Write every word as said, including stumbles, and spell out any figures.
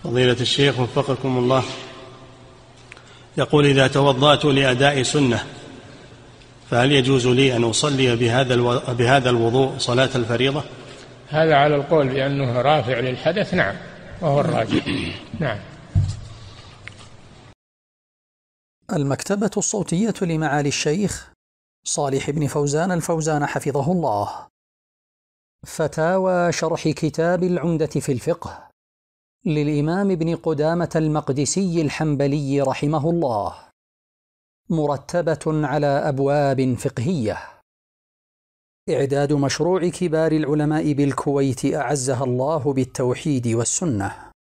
فضيلة الشيخ وفقكم الله، يقول: إذا توضأت لأداء سنة فهل يجوز لي أن أصلي بهذا بهذا الوضوء صلاة الفريضة؟ هذا على القول بأنه رافع للحدث، نعم، وهو الراجح. نعم. المكتبة الصوتية لمعالي الشيخ صالح بن فوزان الفوزان حفظه الله. فتاوى شرح كتاب العمدة في الفقه للإمام ابن قدامة المقدسي الحنبلي رحمه الله، مرتبة على أبواب فقهية. إعداد مشروع كبار العلماء بالكويت أعزها الله بالتوحيد والسنة.